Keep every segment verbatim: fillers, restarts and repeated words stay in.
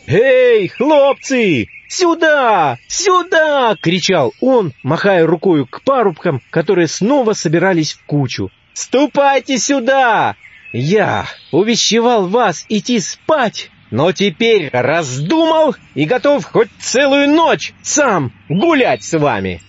«Эй, хлопцы! Сюда! Сюда!» — кричал он, махая рукою к парубкам, которые снова собирались в кучу. «Ступайте сюда! Я увещевал вас идти спать, но теперь раздумал и готов хоть целую ночь сам гулять с вами».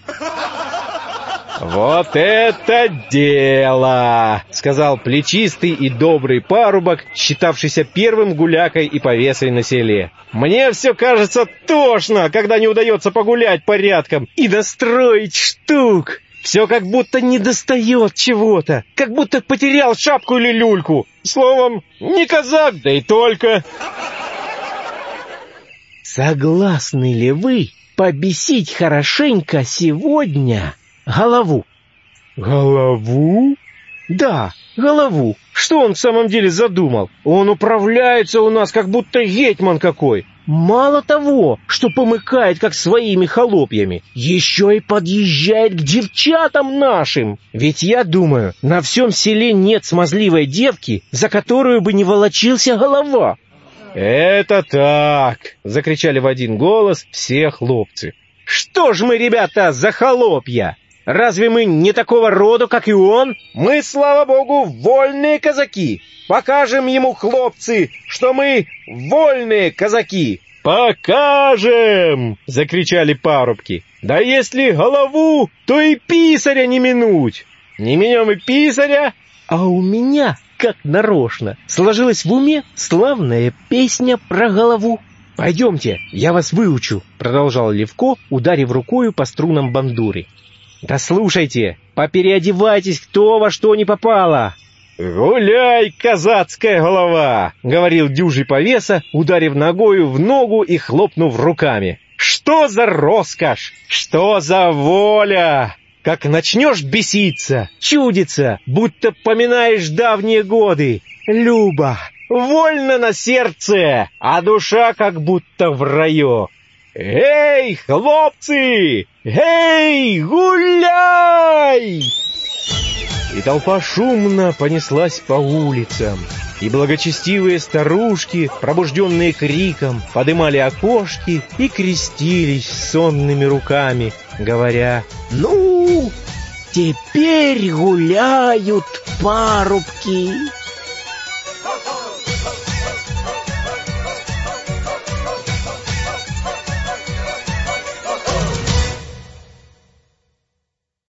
«Вот это дело!» — сказал плечистый и добрый парубок, считавшийся первым гулякой и повесой на селе. «Мне все кажется тошно, когда не удается погулять порядком и достроить штук. Все как будто недостает чего-то, как будто потерял шапку или люльку. Словом, не казак, да и только». «Согласны ли вы побесить хорошенько сегодня голову?» «Голову?» «Да, голову. Что он в самом деле задумал? Он управляется у нас, как будто гетьман какой. Мало того, что помыкает, как своими холопьями, еще и подъезжает к девчатам нашим. Ведь я думаю, на всем селе нет смазливой девки, за которую бы не волочился голова». «Это так!» — закричали в один голос все хлопцы. «Что ж мы, ребята, за холопья? Разве мы не такого рода, как и он? Мы, слава богу, вольные казаки. Покажем ему, хлопцы, что мы вольные казаки». «Покажем!» — закричали парубки. «Да если голову, то и писаря не минуть. Не минем и писаря». А у меня, как нарочно, сложилась в уме славная песня про голову. «Пойдемте, я вас выучу», — продолжал Левко, ударив рукою по струнам бандуры. «Да слушайте, попереодевайтесь кто во что не попало». «Гуляй, казацкая голова!» — говорил дюжий повеса, ударив ногою в ногу и хлопнув руками. «Что за роскошь! Что за воля! Как начнешь беситься, чудится, будто поминаешь давние годы. Любо, вольно на сердце, а душа как будто в раю. Эй, хлопцы! Эй, гуляй!» И толпа шумно понеслась по улицам, и благочестивые старушки, пробужденные криком, подымали окошки и крестились сонными руками, говоря: «Ну, теперь гуляют парубки».